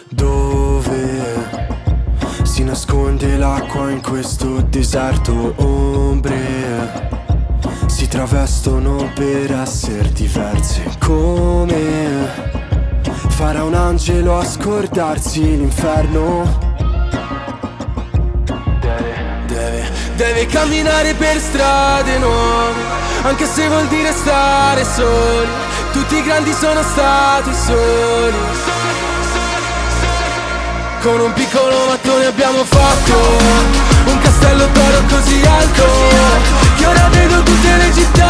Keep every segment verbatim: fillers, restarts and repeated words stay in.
Dove si nasconde l'acqua in questo deserto, ombre si travestono per essere diverse. Come farà un angelo a scordarsi l'inferno? Deve, deve, deve camminare per strade nuove, anche se vuol dire stare soli. Tutti i grandi sono stati soli. Con un piccolo mattone abbiamo fatto un castello d'oro così alto che ora vedo tutte le città,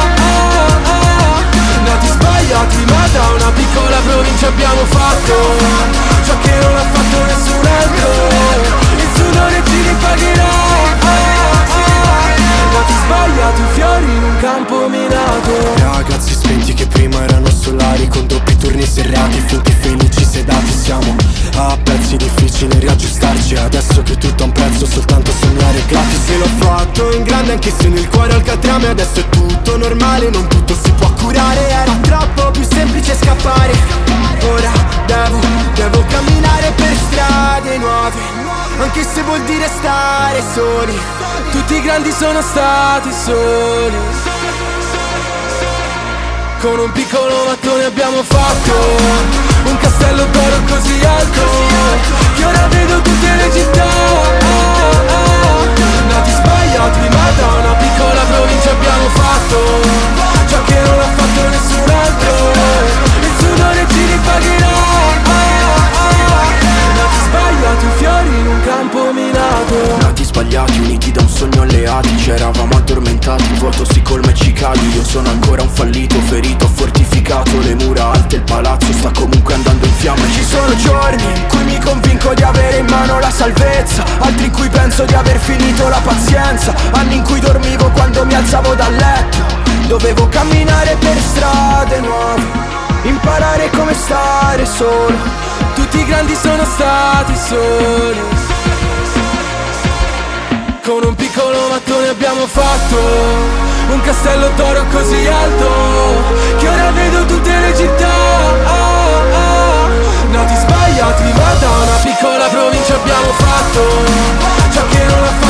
nati sbagliati ma da una piccola provincia abbiamo fatto ciò che non ha fatto nessun altro. Il sudore ci ripagherà, nati sbagliati, fiori in un campo minato. Ragazzi spenti che prima erano solari, con doppi turni serrati, finti felici sedati. Siamo a pezzi, difficile riaggiustarci. Adesso che tutto ha un prezzo, soltanto sognare gratis. Se l'ho fatto in grande anche se nel cuore ho il catrame. Adesso è tutto normale, non tutto si può curare. Era troppo più semplice scappare. Ora devo, devo camminare per strade nuove, anche se vuol dire stare soli. Tutti i grandi sono stati soli. Con un piccolo mattone abbiamo fatto un castello d'oro così alto che ora vedo tutte le città, nati sbagliati ma da una piccola provincia abbiamo fatto ciò che non ha fatto nessun altro. Il sudore ci ripagherà, nati sbagliati, fiori in un campo minato. Nati sbagliati, uniti da un sogno alleati. Ci eravamo addormentati, il vuoto si colma e ci cadi. Io sono ancora un fallito, ferito, fortificato. Le mura alte, il palazzo sta comunque andando in fiamme. Ci sono giorni in cui mi convinco di avere in mano la salvezza, altri in cui penso di aver finito la pazienza. Anni in cui dormivo quando mi alzavo dal letto. Dovevo camminare per strade nuove, imparare come stare solo. Tutti i grandi sono stati soli. Con un piccolo mattone abbiamo fatto un castello d'oro così alto che ora vedo tutte le città, nati sbagliati ma da una piccola provincia abbiamo fatto ciò che non ha fatto